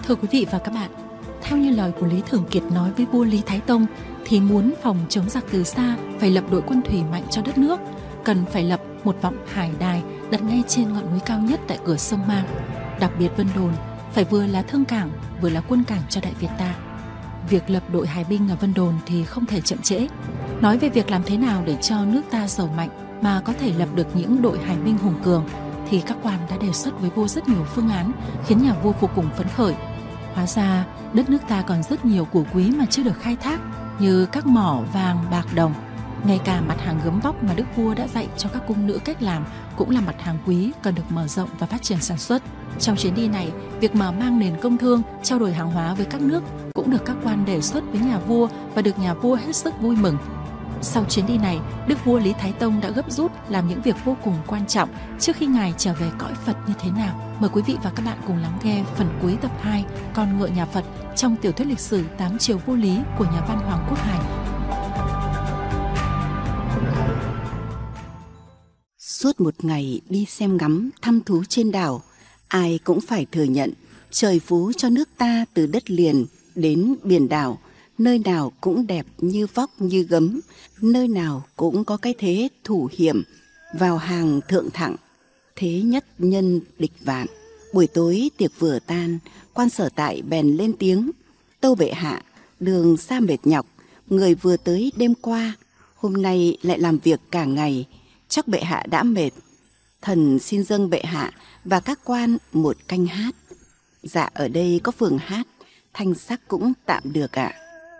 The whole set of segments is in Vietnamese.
Thưa quý vị và các bạn, theo như lời của Lý Thường Kiệt nói với vua Lý Thái Tông thì muốn phòng chống giặc từ xa phải lập đội quân thủy mạnh cho đất nước, cần phải lập một vọng hải đài đặt ngay trên ngọn núi cao nhất tại cửa sông Mang. Đặc biệt Vân Đồn phải vừa là thương cảng vừa là quân cảng cho Đại Việt ta. Việc lập đội hải binh ở Vân Đồn thì không thể chậm trễ. Nói về việc làm thế nào để cho nước ta giàu mạnh mà có thể lập được những đội hải binh hùng cường thì các quan đã đề xuất với vua rất nhiều phương án khiến nhà vua vô cùng phấn khởi. Hóa ra đất nước ta còn rất nhiều của quý mà chưa được khai thác, như các mỏ vàng, bạc, đồng. Ngay cả mặt hàng gấm vóc mà đức vua đã dạy cho các cung nữ cách làm cũng là mặt hàng quý cần được mở rộng và phát triển sản xuất. Trong chuyến đi này, việc mở mang nền công thương, trao đổi hàng hóa với các nước cũng được các quan đề xuất với nhà vua và được nhà vua hết sức vui mừng. Sau chuyến đi này, đức vua Lý Thái Tông đã gấp rút làm những việc vô cùng quan trọng trước khi ngài trở về cõi Phật như thế nào. Mời quý vị và các bạn cùng lắng nghe phần cuối tập 2 Con ngựa nhà Phật trong tiểu thuyết lịch sử 8 triều vô lý của nhà văn Hoàng Quốc Hải. Suốt một ngày đi xem ngắm thăm thú trên đảo, ai cũng phải thừa nhận trời phú cho nước ta từ đất liền đến biển đảo. Nơi nào cũng đẹp như vóc như gấm, nơi nào cũng có cái thế thủ hiểm, vào hàng thượng thặng, thế nhất nhân địch vạn. Buổi tối tiệc vừa tan, quan Sở Tại bèn lên tiếng: Tâu bệ hạ, đường xa mệt nhọc, người vừa tới đêm qua, hôm nay lại làm việc cả ngày, chắc bệ hạ đã mệt. Thần xin dâng bệ hạ và các quan một canh hát. Dạ, ở đây có phường hát, thanh sắc cũng tạm được ạ.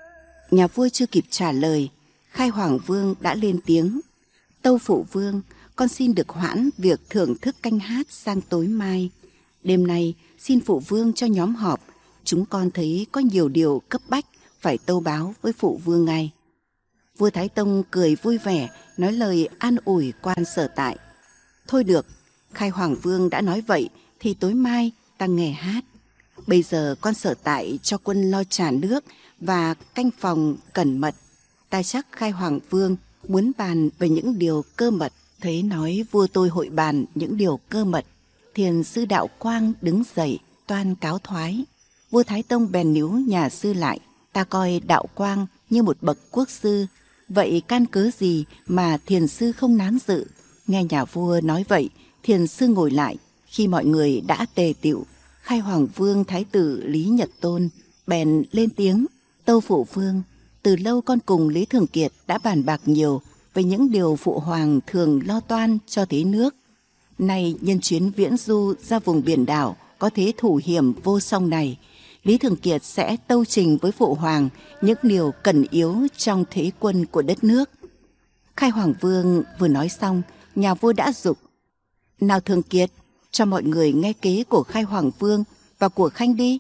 Nhà vua chưa kịp trả lời, Khai Hoàng Vương đã lên tiếng: Tâu phụ vương, con xin được hoãn việc thưởng thức canh hát sang tối mai. Đêm nay xin phụ vương cho nhóm họp, chúng con thấy có nhiều điều cấp bách phải tâu báo với phụ vương ngay. Vua Thái Tông cười vui vẻ, nói lời an ủi quan Sở Tại. Thôi được, Khai Hoàng Vương đã nói vậy thì tối mai ta nghe hát. Bây giờ quan Sở Tại cho quân lo trà nước và canh phòng cẩn mật. Ta chắc Khai Hoàng Vương muốn bàn về những điều cơ mật. Thế nói vua tôi hội bàn những điều cơ mật. Thiền sư Đạo Quang đứng dậy toan cáo thoái. Vua Thái Tông bèn níu nhà sư lại. Ta coi Đạo Quang như một bậc quốc sư, vậy can cớ gì mà thiền sư không nán dự? Nghe nhà vua nói vậy, thiền sư ngồi lại. Khi mọi người đã tề tựu, Khai Hoàng Vương Thái tử Lý Nhật Tôn bèn lên tiếng: Tâu phụ vương, từ lâu con cùng Lý Thường Kiệt đã bàn bạc nhiều về những điều phụ hoàng thường lo toan cho thế nước. Nay nhân chuyến viễn du ra vùng biển đảo có thế thủ hiểm vô song này, Lý Thường Kiệt sẽ tâu trình với phụ hoàng những điều cần yếu trong thế quân của đất nước. Khai Hoàng Vương vừa nói xong, nhà vua đã giục: Nào Thường Kiệt, cho mọi người nghe kế của Khai Hoàng Vương và của Khanh đi.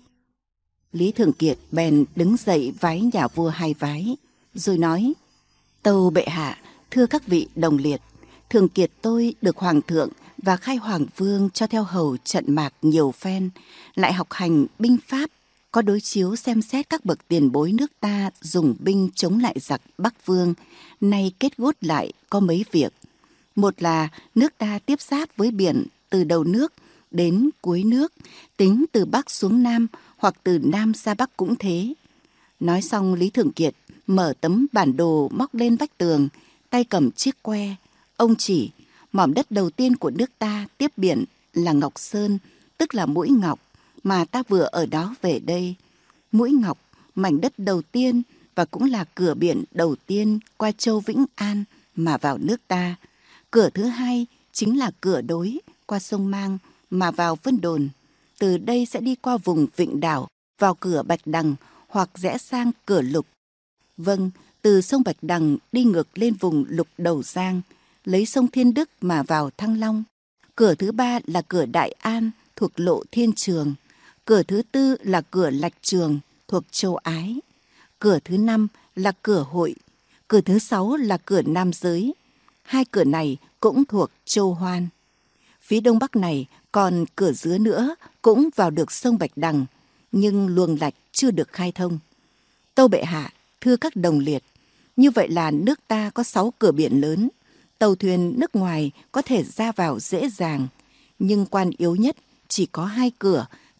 Lý Thường Kiệt bèn đứng dậy vái nhà vua 2 vái, rồi nói: Tâu bệ hạ, thưa các vị đồng liệt, Thường Kiệt tôi được Hoàng thượng và Khai Hoàng Vương cho theo hầu trận mạc nhiều phen, lại học hành binh pháp, có đối chiếu xem xét các bậc tiền bối nước ta dùng binh chống lại giặc Bắc Vương. Nay kết gút lại có mấy việc. Một là nước ta tiếp giáp với biển từ đầu nước đến cuối nước, tính từ Bắc xuống Nam hoặc từ Nam ra Bắc cũng thế. Nói xong, Lý Thường Kiệt mở tấm bản đồ móc lên vách tường, tay cầm chiếc que. Ông chỉ: mỏm đất đầu tiên của nước ta tiếp biển là Ngọc Sơn, tức là Mũi Ngọc, mà ta vừa ở đó về đây. Mũi Ngọc, mảnh đất đầu tiên và cũng là cửa biển đầu tiên qua châu Vĩnh An mà vào nước ta. Cửa thứ hai chính là cửa Đối qua sông Mang mà vào Vân Đồn. Từ đây sẽ đi qua vùng Vịnh Đảo vào cửa Bạch Đằng hoặc rẽ sang cửa Lục. Vâng, từ sông Bạch Đằng đi ngược lên vùng Lục Đầu Giang, lấy sông Thiên Đức mà vào Thăng Long. Cửa thứ ba là cửa Đại An thuộc lộ Thiên Trường. Cửa thứ tư là cửa Lạch Trường thuộc châu Ái. Cửa thứ năm là cửa Hội. Cửa thứ 6 là cửa Nam Giới. 2 cửa này cũng thuộc châu Hoan. Phía đông bắc này còn cửa Dứa nữa, cũng vào được sông Bạch Đằng, nhưng luồng lạch chưa được khai thông. Tâu bệ hạ, thưa các đồng liệt, như vậy là nước ta có 6 cửa biển lớn. Tàu thuyền nước ngoài có thể ra vào dễ dàng, nhưng quan yếu nhất chỉ có 2 cửa,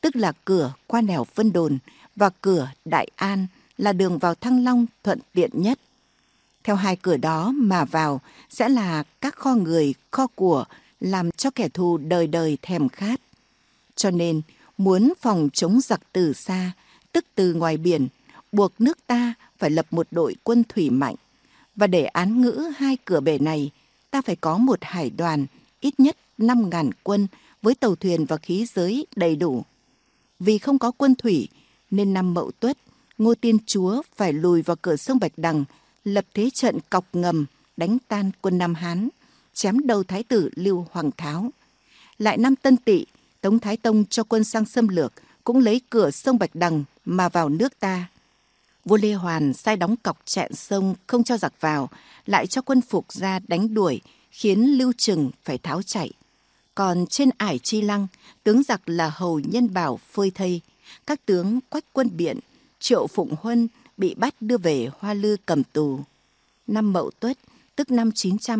tức là cửa qua nẻo Vân Đồn và cửa Đại An là đường vào Thăng Long thuận tiện nhất. Theo hai cửa đó mà vào sẽ là các kho người, kho của, làm cho kẻ thù đời đời thèm khát. Cho nên, muốn phòng chống giặc từ xa, tức từ ngoài biển, buộc nước ta phải lập một đội quân thủy mạnh. Và để án ngữ hai cửa bể này, ta phải có một hải đoàn, ít nhất 5.000 quân với tàu thuyền và khí giới đầy đủ. Vì không có quân thủy, nên năm Mậu Tuất, Ngô Tiên Chúa phải lùi vào cửa sông Bạch Đằng, lập thế trận cọc ngầm, đánh tan quân Nam Hán, chém đầu thái tử Lưu Hoàng Tháo. Lại năm Tân Tỵ, Tống Thái Tông cho quân sang xâm lược, cũng lấy cửa sông Bạch Đằng mà vào nước ta. Vua Lê Hoàn sai đóng cọc chẹn sông không cho giặc vào, lại cho quân Phục ra đánh đuổi, khiến Lưu Trừng phải tháo chạy. Còn trên ải Chi Lăng, tướng giặc là Hầu Nhân Bảo phơi thây. Các tướng Quách Quân Biện, Triệu Phụng Huân bị bắt đưa về Hoa Lư cầm tù. Năm Mậu Tuất, tức năm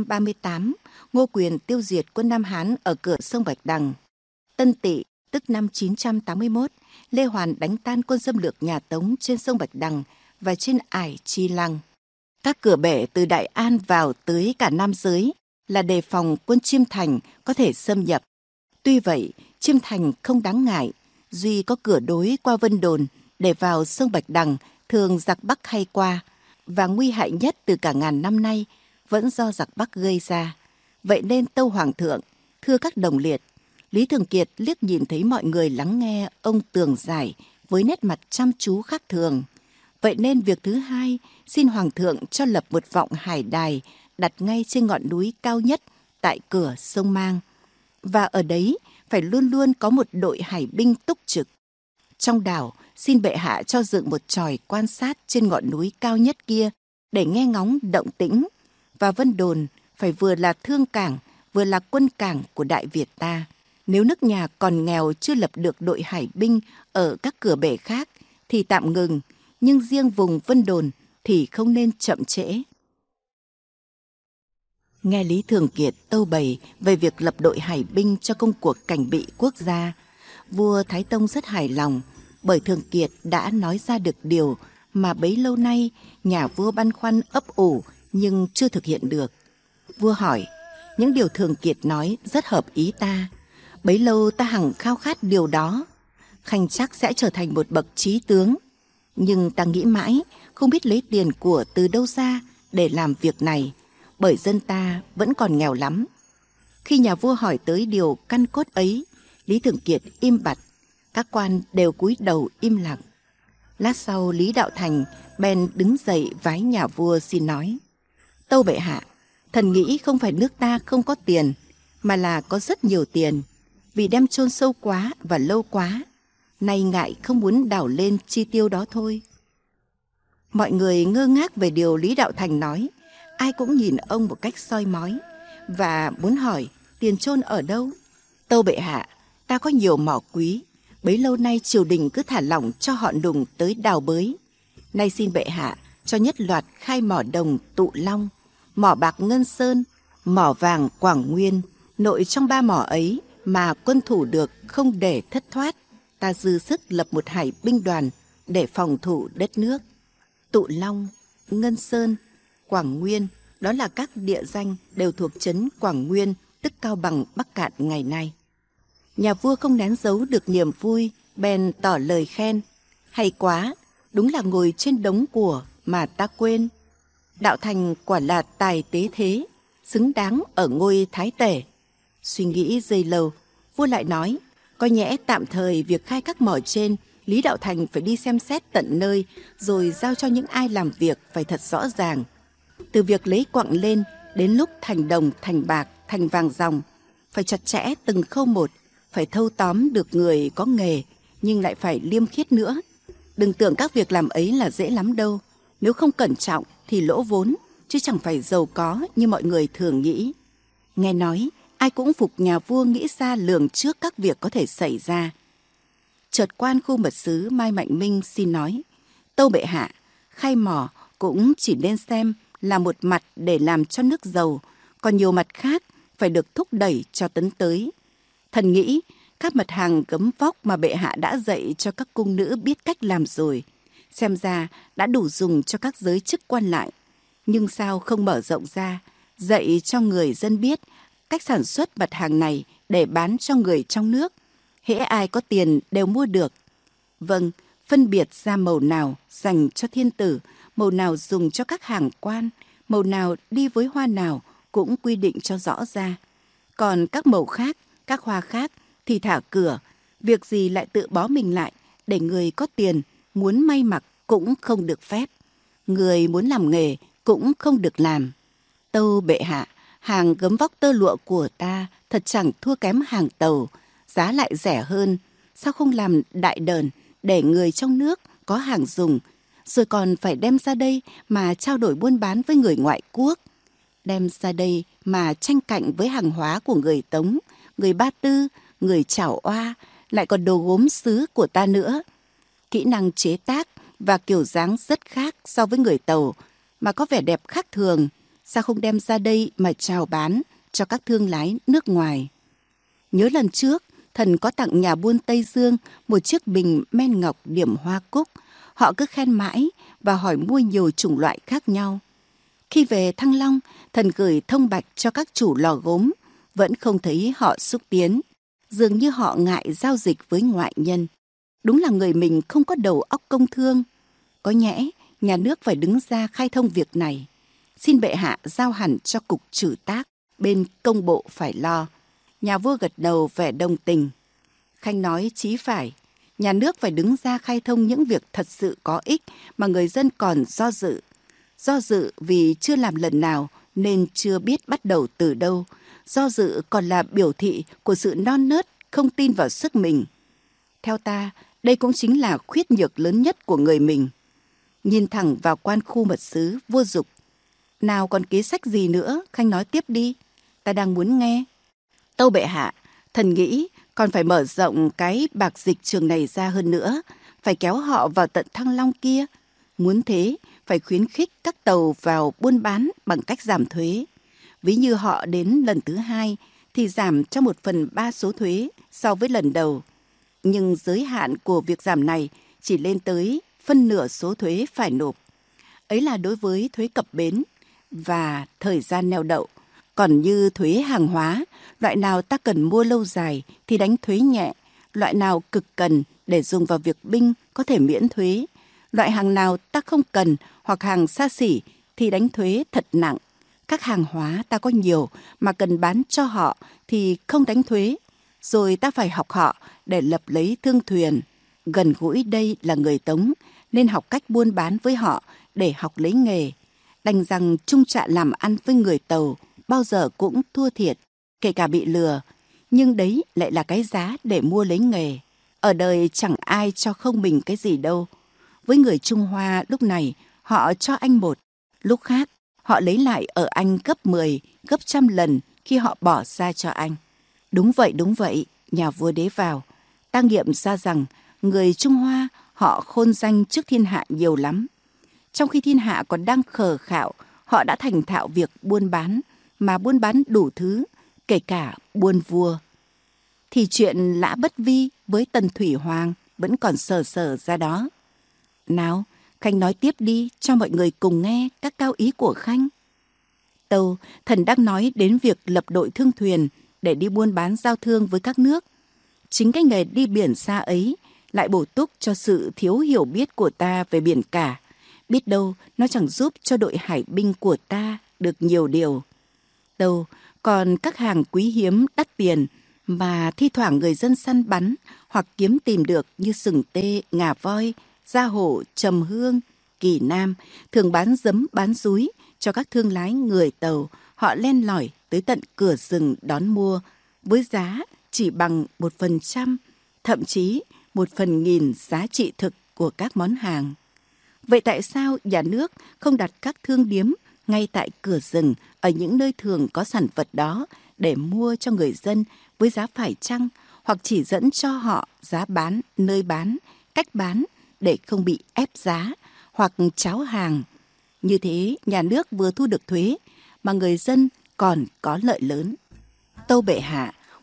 938, Ngô Quyền tiêu diệt quân Nam Hán ở cửa sông Bạch Đằng. Tân Tỵ, tức năm 981, Lê Hoàn đánh tan quân xâm lược nhà Tống trên sông Bạch Đằng và trên ải Chi Lăng. Các cửa bể từ Đại An vào tới cả Nam Giới là đề phòng quân Chiêm Thành có thể xâm nhập. Tuy vậy, Chiêm Thành không đáng ngại, duy có cửa đối qua Vân Đồn để vào sông Bạch Đằng thường giặc Bắc hay qua, và nguy hại nhất từ cả ngàn năm nay vẫn do giặc Bắc gây ra. Vậy nên tâu Hoàng thượng, thưa các đồng liệt, Lý Thường Kiệt liếc nhìn thấy mọi người lắng nghe ông tường giải với nét mặt chăm chú khác thường. Vậy nên việc thứ hai, xin Hoàng thượng cho lập một vọng hải đài đặt ngay trên ngọn núi cao nhất tại cửa sông Mang. Và ở đấy phải luôn luôn có một đội hải binh túc trực. Trong đảo, xin bệ hạ cho dựng một chòi quan sát trên ngọn núi cao nhất kia để nghe ngóng động tĩnh. Và Vân Đồn phải vừa là thương cảng, vừa là quân cảng của Đại Việt ta. Nếu nước nhà còn nghèo chưa lập được đội hải binh ở các cửa bể khác thì tạm ngừng, nhưng riêng vùng Vân Đồn thì không nên chậm trễ. Nghe Lý Thường Kiệt tâu bày về việc lập đội hải binh cho công cuộc cảnh bị quốc gia, vua Thái Tông rất hài lòng, bởi Thường Kiệt đã nói ra được điều mà bấy lâu nay nhà vua băn khoăn ấp ủ nhưng chưa thực hiện được. Vua hỏi, những điều Thường Kiệt nói rất hợp ý ta. Bấy lâu ta hằng khao khát điều đó. Khanh chắc sẽ trở thành một bậc trí tướng. Nhưng ta nghĩ mãi không biết lấy tiền của từ đâu ra để làm việc này, bởi dân ta vẫn còn nghèo lắm. Khi nhà vua hỏi tới điều căn cốt ấy, Lý Thường Kiệt im bặt, các quan đều cúi đầu im lặng. Lát sau Lý Đạo Thành bèn đứng dậy vái nhà vua xin nói, tâu bệ hạ, thần nghĩ không phải nước ta không có tiền, mà là có rất nhiều tiền, vì đem chôn sâu quá và lâu quá, nay ngại không muốn đào lên chi tiêu đó thôi. Mọi người ngơ ngác về điều Lý Đạo Thành nói, ai cũng nhìn ông một cách soi mói và muốn hỏi tiền chôn ở đâu. Tâu bệ hạ, ta có nhiều mỏ quý, bấy lâu nay triều đình cứ thả lỏng cho họ Nùng tới đào bới. Nay xin bệ hạ cho nhất loạt khai mỏ đồng Tụ Long, mỏ bạc Ngân Sơn, mỏ vàng Quảng Nguyên. Nội trong 3 mỏ ấy mà quân thủ được không để thất thoát, ta dư sức lập một hải binh đoàn để phòng thủ đất nước. Tụ Long, Ngân Sơn, Quảng Nguyên, đó là các địa danh đều thuộc trấn Quảng Nguyên, tức Cao Bằng, Bắc Cạn ngày nay. Nhà vua không nén giấu được niềm vui, bèn tỏ lời khen. Hay quá, đúng là ngồi trên đống của mà ta quên. Đạo Thành quả là tài tế thế, xứng đáng ở ngôi thái tể. Suy nghĩ giây lâu, vua lại nói, có nhẽ tạm thời việc khai các mỏ trên, Lý Đạo Thành phải đi xem xét tận nơi, rồi giao cho những ai làm việc phải thật rõ ràng. Từ việc lấy quặng lên đến lúc thành đồng, thành bạc, thành vàng ròng, phải chặt chẽ từng khâu một, phải thâu tóm được người có nghề, nhưng lại phải liêm khiết nữa. Đừng tưởng các việc làm ấy là dễ lắm đâu. Nếu không cẩn trọng thì lỗ vốn, chứ chẳng phải giàu có như mọi người thường nghĩ. Nghe nói, ai cũng phục nhà vua nghĩ ra lường trước các việc có thể xảy ra. Chợt quan khu mật sứ Mai Mạnh Minh xin nói, tâu bệ hạ, khai mỏ cũng chỉ nên xem là một mặt để làm cho nước giàu, còn nhiều mặt khác phải được thúc đẩy cho tấn tới. Thần nghĩ Các mặt hàng gấm vóc mà bệ hạ đã dạy cho các cung nữ biết cách làm rồi, xem ra đã đủ dùng cho các giới chức quan lại. Nhưng sao không mở rộng ra, dạy cho người dân biết cách sản xuất mặt hàng này để bán cho người trong nước? Hễ ai có tiền đều mua được. Vâng, phân biệt ra màu nào dành cho thiên tử, màu nào dùng cho các hàng quan, màu nào đi với hoa nào cũng quy định cho rõ ra. Còn các màu khác, các hoa khác thì thả cửa, việc gì lại tự bó mình lại, để người có tiền muốn may mặc cũng không được phép, người muốn làm nghề cũng không được làm. Tâu bệ hạ, hàng gấm vóc tơ lụa của ta thật chẳng thua kém hàng Tàu, giá lại rẻ hơn. Sao không làm đại đờn để người trong nước có hàng dùng, rồi còn phải đem ra đây mà trao đổi buôn bán với người ngoại quốc, đem ra đây mà tranh cạnh với hàng hóa của người Tống, người Ba Tư, người Chảo Oa, lại còn đồ gốm sứ của ta nữa. Kỹ năng chế tác và kiểu dáng rất khác so với người Tàu, mà có vẻ đẹp khác thường. Sao không đem ra đây mà chào bán cho các thương lái nước ngoài? Nhớ lần trước, thần có tặng nhà buôn Tây Dương một chiếc bình men ngọc điểm hoa cúc. Họ cứ khen mãi và hỏi mua nhiều chủng loại khác nhau. Khi về Thăng Long, thần gửi thông bạch cho các chủ lò gốm, vẫn không thấy họ xúc tiến. Dường như họ ngại giao dịch với ngoại nhân. Đúng là người mình không có đầu óc công thương. Có nhẽ nhà nước phải đứng ra khai thông việc này. Xin bệ hạ giao hẳn cho cục trừ tác, bên công bộ phải lo. Nhà vua gật đầu vẻ đồng tình. Khanh nói chí phải, nhà nước phải đứng ra khai thông những việc thật sự có ích mà người dân còn do dự. Do dự vì chưa làm lần nào nên chưa biết bắt đầu từ đâu. Do dự còn là biểu thị của sự non nớt, không tin vào sức mình. Theo ta, đây cũng chính là khuyết nhược lớn nhất của người mình. Nhìn thẳng vào quan khu mật sứ, vua giục. Nào còn kế sách gì nữa, Khanh nói tiếp đi. Ta đang muốn nghe. Tâu bệ hạ, thần nghĩ còn phải mở rộng cái bạc dịch trường này ra hơn nữa. Phải kéo họ vào tận Thăng Long kia. Muốn thế, phải khuyến khích các tàu vào buôn bán bằng cách giảm thuế. Ví như họ đến lần thứ 2 thì giảm cho 1/3 số thuế so với lần đầu. Nhưng giới hạn của việc giảm này chỉ lên tới phân nửa số thuế phải nộp. Ấy là đối với thuế cập bến và thời gian neo đậu. Còn như thuế hàng hóa, loại nào ta cần mua lâu dài thì đánh thuế nhẹ, loại nào cực cần để dùng vào việc binh có thể miễn thuế. Loại hàng nào ta không cần hoặc hàng xa xỉ thì đánh thuế thật nặng. Các hàng hóa ta có nhiều mà cần bán cho họ thì không đánh thuế. Rồi ta phải học họ để lập lấy thương thuyền. Gần gũi đây là người Tống nên học cách buôn bán với họ để học lấy nghề. Đành rằng chung trạ làm ăn với người Tàu bao giờ cũng thua thiệt, kể cả bị lừa. Nhưng đấy lại là cái giá để mua lấy nghề. Ở đời chẳng ai cho không mình cái gì đâu. Với người Trung Hoa lúc này họ cho anh một, lúc khác họ lấy lại ở anh gấp 10, gấp 100 lần khi họ bỏ ra cho anh. Đúng vậy, nhà vua đế vào. Ta nghiệm ra rằng người Trung Hoa họ khôn danh trước thiên hạ nhiều lắm. Trong khi thiên hạ còn đang khờ khạo, họ đã thành thạo việc buôn bán, mà buôn bán đủ thứ, kể cả buôn vua. Thì chuyện Lã Bất Vi với Tần Thủy Hoàng vẫn còn sờ sờ ra đó. Nào, Khanh nói tiếp đi cho mọi người cùng nghe các cao ý của Khanh. Tâu, thần đang nói đến việc lập đội thương thuyền để đi buôn bán giao thương với các nước. Chính cái nghề đi biển xa ấy lại bổ túc cho sự thiếu hiểu biết của ta về biển cả. Biết đâu nó chẳng giúp cho đội hải binh của ta được nhiều điều. Đâu, còn các hàng quý hiếm đắt tiền mà thi thoảng người dân săn bắn hoặc kiếm tìm được như sừng tê, ngà voi, da hổ, trầm hương, kỳ nam, thường bán giấm bán dúi cho các thương lái người Tàu. Họ len lỏi tới tận cửa rừng đón mua với giá chỉ bằng 1%, thậm chí 1/1000 giá trị thực của các món hàng. Vậy tại sao nhà nước không đặt các thương điếm ngay tại cửa rừng ở những nơi thường có sản vật đó để mua cho người dân với giá phải chăng, hoặc chỉ dẫn cho họ giá bán, nơi bán, cách bán để không bị ép giá hoặc cháo hàng? Như thế nhà nước vừa thu được thuế mà người dân còn có lợi lớn. Tâu bệ hạ,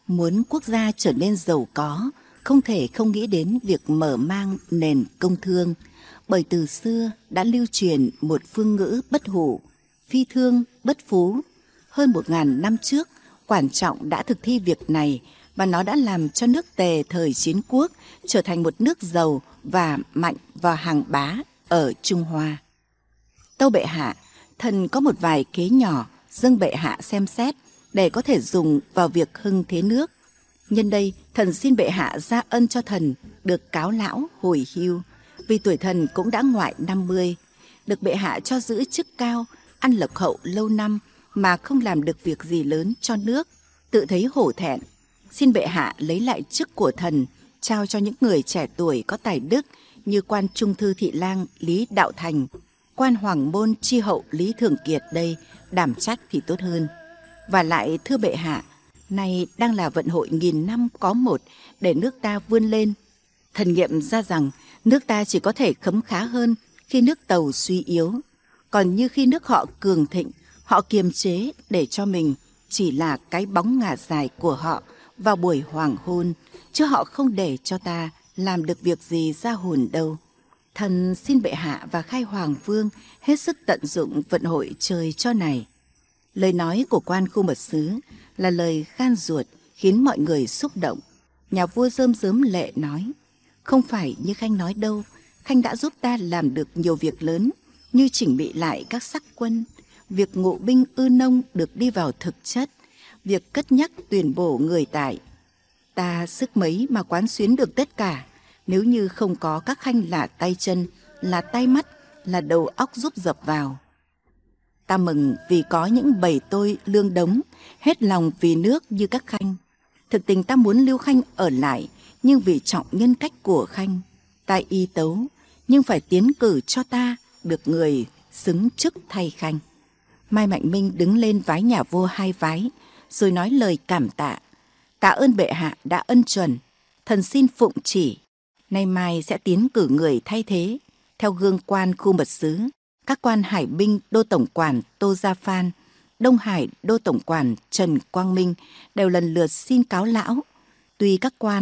Muốn quốc gia trở nên giàu có, không thể không nghĩ đến việc mở mang nền công thương, bởi từ xưa đã lưu truyền một phương ngữ bất hủ, phi thương bất phú. Hơn 1000 năm trước, Quản Trọng đã thực thi việc này và nó đã làm cho nước Tề thời chiến quốc trở thành một nước giàu và mạnh vào hàng bá ở Trung Hoa. Tâu bệ hạ, thần có một vài kế nhỏ dâng bệ hạ xem xét để có thể dùng vào việc hưng thế nước. Nhân đây, thần xin bệ hạ gia ân cho thần được cáo lão hồi hưu, vì tuổi thần cũng đã ngoại 50, được bệ hạ cho giữ chức cao, ăn lộc hậu lâu năm mà không làm được việc gì lớn cho nước, tự thấy hổ thẹn. Xin bệ hạ lấy lại chức của thần, trao cho những người trẻ tuổi có tài đức như quan trung thư thị lang Lý Đạo Thành, quan hoàng môn tri hậu Lý Thường Kiệt đây đảm trách thì tốt hơn. Và lại thưa bệ hạ, nay đang là vận hội 1000 năm có một để nước ta vươn lên. Thần nghiệm ra rằng nước ta chỉ có thể khấm khá hơn khi nước Tàu suy yếu. Còn như khi nước họ cường thịnh, họ kiềm chế để cho mình chỉ là cái bóng ngả dài của họ vào buổi hoàng hôn, chứ họ không để cho ta làm được việc gì ra hồn đâu. Thần xin bệ hạ và khai hoàng vương hết sức tận dụng vận hội trời cho này. Lời nói của quan khu mật sứ là lời gan ruột khiến mọi người xúc động. Nhà vua rơm rớm lệ nói: không phải như Khanh nói đâu, Khanh đã giúp ta làm được nhiều việc lớn, như chỉnh bị lại các sắc quân, việc ngụ binh ư nông được đi vào thực chất, việc cất nhắc tuyển bổ người tài. Ta sức mấy mà quán xuyến được tất cả, nếu như không có các Khanh là tay chân, là tay mắt, là đầu óc giúp dập vào. Ta mừng vì có những bầy tôi lương đống, hết lòng vì nước như các Khanh. Thực tình ta muốn lưu Khanh ở lại, nhưng vì trọng nhân cách của Khanh, ta y tấu, nhưng phải tiến cử cho ta được người xứng chức thay Khanh. Mai Mạnh Minh đứng lên vái nhà vua 2 vái, rồi nói lời cảm tạ. Tạ ơn bệ hạ đã ân chuẩn, thần xin phụng chỉ. Nay mai sẽ tiến cử người thay thế, theo gương quan khu mật sứ. Các quan hải binh đô tổng quản Tô Gia Phan, Đông Hải đô tổng quản Trần Quang Minh đều lần lượt xin cáo lão. Tuy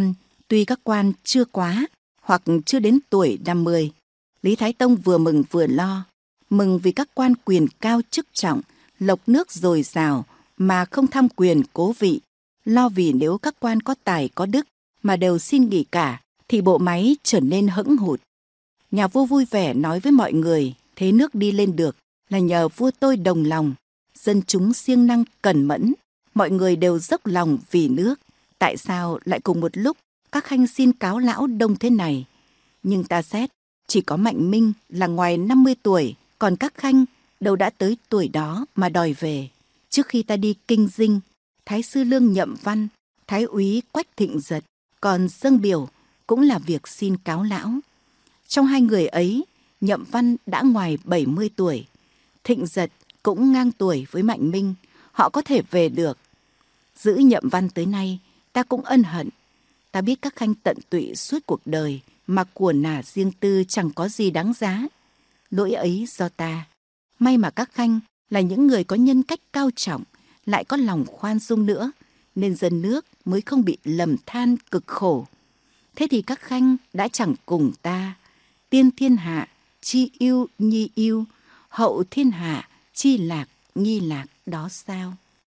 các quan chưa quá hoặc chưa đến tuổi 50. Lý Thái Tông vừa mừng vừa lo. Mừng vì các quan quyền cao chức trọng, lộc nước dồi dào mà không tham quyền cố vị. Lo vì nếu các quan có tài có đức mà đều xin nghỉ cả thì bộ máy trở nên hững hụt. Nhà vua vui vẻ nói với mọi người, thế nước đi lên được là nhờ vua tôi đồng lòng, dân chúng siêng năng cẩn mẫn, mọi người đều dốc lòng vì nước. Tại sao lại cùng một lúc các Khanh xin cáo lão đông thế này? Nhưng ta xét, chỉ có Mạnh Minh là ngoài 50 tuổi, còn các Khanh đâu đã tới tuổi đó mà đòi về. Trước khi ta đi kinh dinh, Thái sư Lương Nhậm Văn, Thái úy Quách Thịnh Giật còn dâng biểu cũng là việc xin cáo lão. Trong hai người ấy, Nhậm Văn đã ngoài 70 tuổi, Thịnh Giật cũng ngang tuổi với Mạnh Minh, họ có thể về được. Giữ Nhậm Văn tới nay, ta cũng ân hận. Ta biết các Khanh tận tụy suốt cuộc đời mà của nả riêng tư chẳng có gì đáng giá. Lỗi ấy do ta. May mà các Khanh là những người có nhân cách cao trọng, lại có lòng khoan dung nữa, nên dân nước mới không bị lầm than cực khổ. Thế thì các Khanh đã chẳng cùng ta, tiên thiên hạ, chi yêu nhi yêu, hậu thiên hạ, chi lạc nhi lạc đó sao?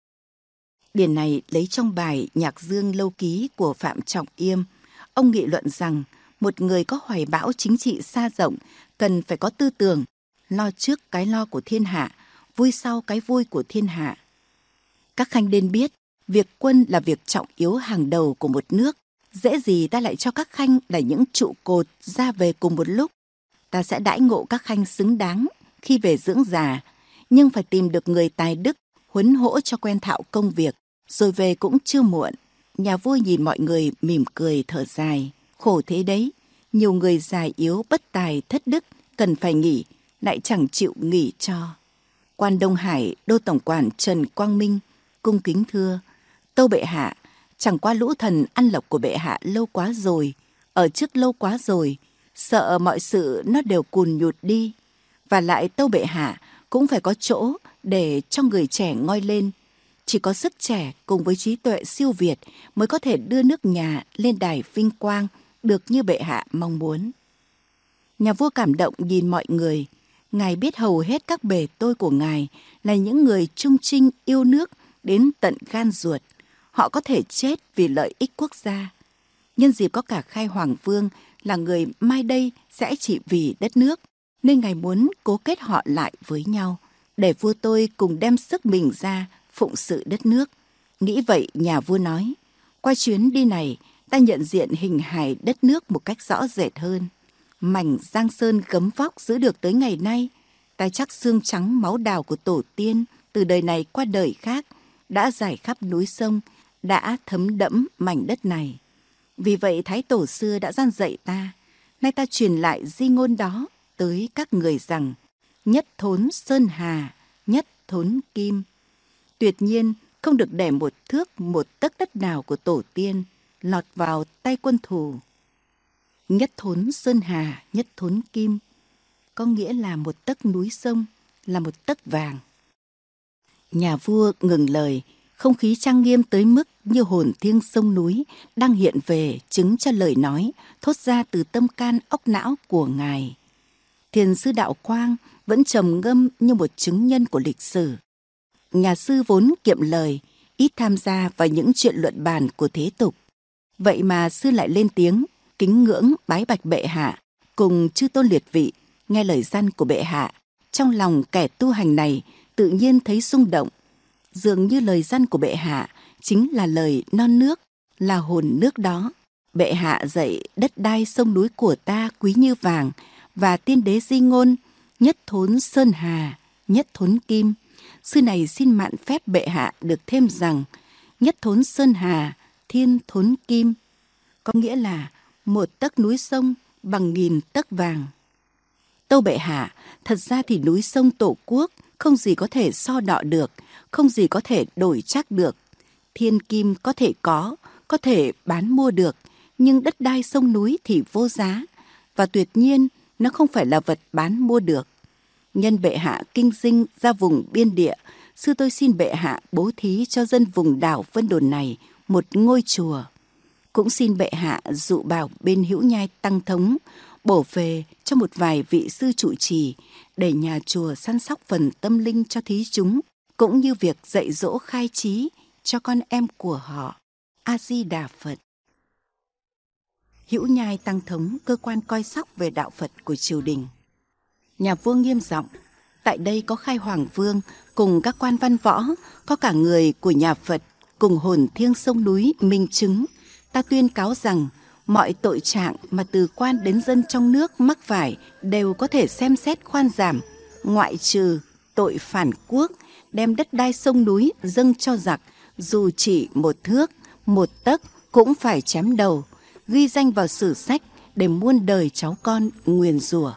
Điển này lấy trong bài Nhạc Dương Lâu Ký của Phạm Trọng Yêm. Ông nghị luận rằng một người có hoài bão chính trị xa rộng cần phải có tư tưởng, lo trước cái lo của thiên hạ, vui sau cái vui của thiên hạ. Các Khanh nên biết, việc quân là việc trọng yếu hàng đầu của một nước. Dễ gì ta lại cho các Khanh là những trụ cột ra về cùng một lúc. Ta sẽ đãi ngộ các Khanh xứng đáng khi về dưỡng già, nhưng phải tìm được người tài đức, huấn hỗ cho quen thạo công việc, rồi về cũng chưa muộn. Nhà vua nhìn mọi người mỉm cười thở dài. Khổ thế đấy, nhiều người già yếu bất tài thất đức cần phải nghỉ, lại chẳng chịu nghỉ cho. Quan Đông Hải đô tổng quản Trần Quang Minh cung kính thưa: tâu bệ hạ, chẳng qua lũ thần ăn lộc của bệ hạ lâu quá rồi, ở trước lâu quá rồi, sợ mọi sự nó đều cùn nhụt đi. Và lại tâu bệ hạ cũng phải có chỗ để cho người trẻ ngoi lên. Chỉ có sức trẻ cùng với trí tuệ siêu việt mới có thể đưa nước nhà lên đài vinh quang được như bệ hạ mong muốn. Nhà vua cảm động nhìn mọi người. Ngài biết hầu hết các bề tôi của Ngài là những người trung trinh yêu nước đến tận gan ruột. Họ có thể chết vì lợi ích quốc gia. Nhân dịp có cả Khai Hoàng Vương là người mai đây sẽ chỉ vì đất nước, nên Ngài muốn cố kết họ lại với nhau, để vua tôi cùng đem sức mình ra phụng sự đất nước. Nghĩ vậy, nhà vua nói, qua chuyến đi này, ta nhận diện hình hài đất nước một cách rõ rệt hơn. Mảnh Giang Sơn gấm vóc giữ được tới ngày nay, ta chắc xương trắng máu đào của tổ tiên từ đời này qua đời khác đã rải khắp núi sông, đã thấm đẫm mảnh đất này. Vì vậy Thái Tổ xưa đã gian dạy ta, nay ta truyền lại di ngôn đó tới các người rằng nhất thốn sơn hà, nhất thốn kim. Tuyệt nhiên không được để một thước một tấc đất nào của tổ tiên lọt vào tay quân thù. Nhất thốn sơn hà, nhất thốn kim có nghĩa là một tấc núi sông là một tấc vàng. Nhà vua ngừng lời, không khí trang nghiêm tới mức như hồn thiêng sông núi đang hiện về chứng cho lời nói thốt ra từ tâm can óc não của Ngài. Thiền sư Đạo Quang vẫn trầm ngâm như một chứng nhân của lịch sử. Nhà sư vốn kiệm lời, ít tham gia vào những chuyện luận bàn của thế tục. Vậy mà sư lại lên tiếng, kính ngưỡng bái bạch bệ hạ, cùng chư tôn liệt vị, nghe lời răn của bệ hạ. Trong lòng kẻ tu hành này tự nhiên thấy xung động. Dường như lời răn của bệ hạ chính là lời non nước, là hồn nước đó. Bệ hạ dạy đất đai sông núi của ta quý như vàng, và tiên đế di ngôn, nhất thốn sơn hà, nhất thốn kim. Sư này xin mạn phép bệ hạ được thêm rằng, nhất thốn sơn hà, thiên thốn kim. Có nghĩa là một tấc núi sông bằng nghìn tấc vàng. Tâu bệ hạ, thật ra thì núi sông tổ quốc không gì có thể so đọ được, không gì có thể đổi trác được. Thiên kim có thể bán mua được, nhưng đất đai sông núi thì vô giá, và tuyệt nhiên nó không phải là vật bán mua được. Nhân bệ hạ kinh dinh ra vùng biên địa, sư tôi xin bệ hạ bố thí cho dân vùng đảo Vân Đồn này một ngôi chùa. Cũng xin bệ hạ dụ bảo bên Hữu Nhai Tăng Thống bổ về cho một vài vị sư trụ trì để nhà chùa săn sóc phần tâm linh cho thí chúng, cũng như việc dạy dỗ khai trí cho con em của họ. A Di Đà Phật. Hữu Nhai Tăng Thống, cơ quan coi sóc về đạo Phật của triều đình. Nhà vua nghiêm giọng, tại đây có Khai Hoàng Vương cùng các quan văn võ, có cả người của nhà Phật cùng hồn thiêng sông núi minh chứng. Ta tuyên cáo rằng mọi tội trạng mà từ quan đến dân trong nước mắc phải đều có thể xem xét khoan giảm, ngoại trừ tội phản quốc, đem đất đai sông núi dâng cho giặc, dù chỉ một thước, một tấc cũng phải chém đầu, ghi danh vào sử sách để muôn đời cháu con nguyền rủa.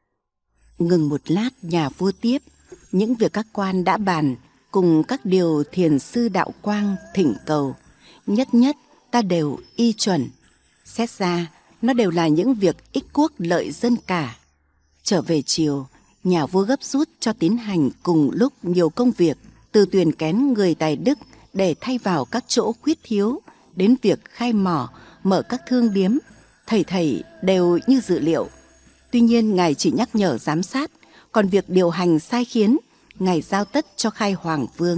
Ngừng một lát, nhà vua tiếp, những việc các quan đã bàn cùng các điều thiền sư Đạo Quang thỉnh cầu, nhất nhất ta đều y chuẩn. Xét ra, nó đều là những việc ích quốc lợi dân cả. Trở về chiều, nhà vua gấp rút cho tiến hành cùng lúc nhiều công việc, từ tuyển kén người tài đức để thay vào các chỗ khuyết thiếu, đến việc khai mỏ, mở các thương điếm, thầy đều như dự liệu. Tuy nhiên, Ngài chỉ nhắc nhở giám sát, còn việc điều hành sai khiến, Ngài giao tất cho Khai Hoàng Vương.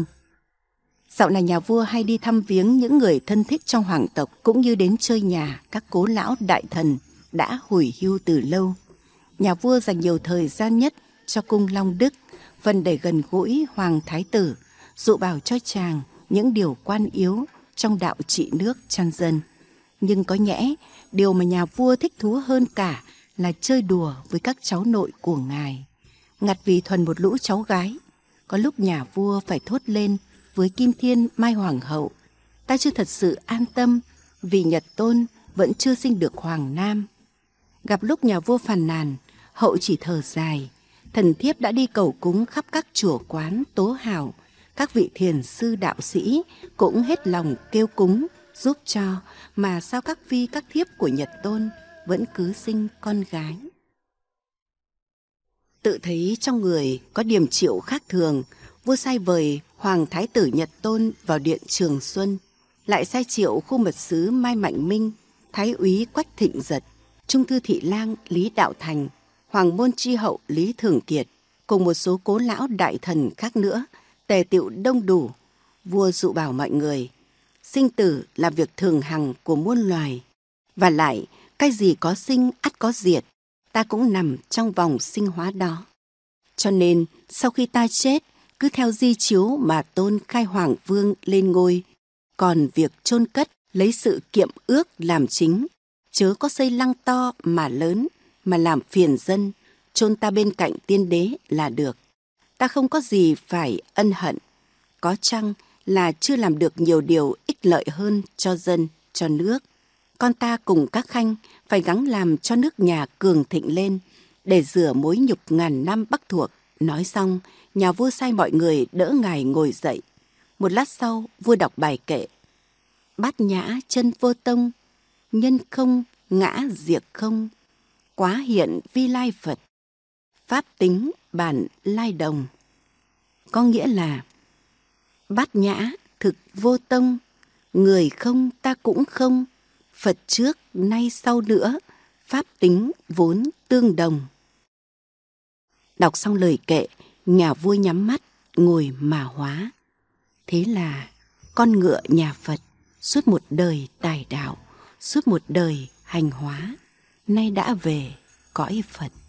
Dạo này nhà vua hay đi thăm viếng những người thân thích trong hoàng tộc, cũng như đến chơi nhà các cố lão đại thần đã hủi hưu từ lâu. Nhà vua dành nhiều thời gian nhất cho cung Long Đức, phần để gần gũi hoàng thái tử, dụ bảo cho chàng những điều quan yếu trong đạo trị nước chăn dân. Nhưng có nhẽ, điều mà nhà vua thích thú hơn cả là chơi đùa với các cháu nội của Ngài. Ngặt vì thuần một lũ cháu gái, có lúc nhà vua phải thốt lên với Kim Thiên Mai Hoàng hậu, ta chưa thật sự an tâm vì Nhật Tôn vẫn chưa sinh được hoàng nam. Gặp lúc nhà vua phàn nàn, hậu chỉ thở dài, thần thiếp đã đi cầu cúng khắp các chùa quán tố hào, các vị thiền sư đạo sĩ cũng hết lòng kêu cúng giúp cho, mà sao các phi các thiếp của Nhật Tôn vẫn cứ sinh con gái. Tự thấy trong người có điềm triệu khác thường, vua sai vời Hoàng Thái tử Nhật Tôn vào điện Trường Xuân, lại sai triệu khu mật sứ Mai Mạnh Minh, thái úy Quách Thịnh Giật, trung thư thị lang Lý Đạo Thành, hoàng môn tri hậu Lý Thường Kiệt, cùng một số cố lão đại thần khác nữa, tề tựu đông đủ. Vua dụ bảo mọi người, sinh tử là việc thường hằng của muôn loài, và lại cái gì có sinh ắt có diệt, ta cũng nằm trong vòng sinh hóa đó. Cho nên sau khi ta chết, cứ theo di chiếu mà tôn Khai Hoàng Vương lên ngôi. Còn việc chôn cất lấy sự kiệm ước làm chính, chớ có xây lăng to mà lớn mà làm phiền dân, chôn ta bên cạnh tiên đế là được. Ta không có gì phải ân hận, có chăng là chưa làm được nhiều điều ích lợi hơn cho dân, cho nước. Con ta cùng các khanh phải gắng làm cho nước nhà cường thịnh lên, để rửa mối nhục ngàn năm Bắc thuộc. Nói xong, nhà vua sai mọi người đỡ ngài ngồi dậy. Một lát sau, vua đọc bài kệ: Bát nhã chân vô tông, nhân không ngã diệt không, quá hiện vi lai Phật, pháp tính bản lai đồng. Có nghĩa là bát nhã thực vô tông, người không ta cũng không, Phật trước nay sau nữa, pháp tính vốn tương đồng. Đọc xong lời kệ, nhà vua nhắm mắt ngồi mà hóa. Thế là con ngựa nhà Phật suốt một đời tài đạo, suốt một đời hành hóa, nay đã về cõi Phật.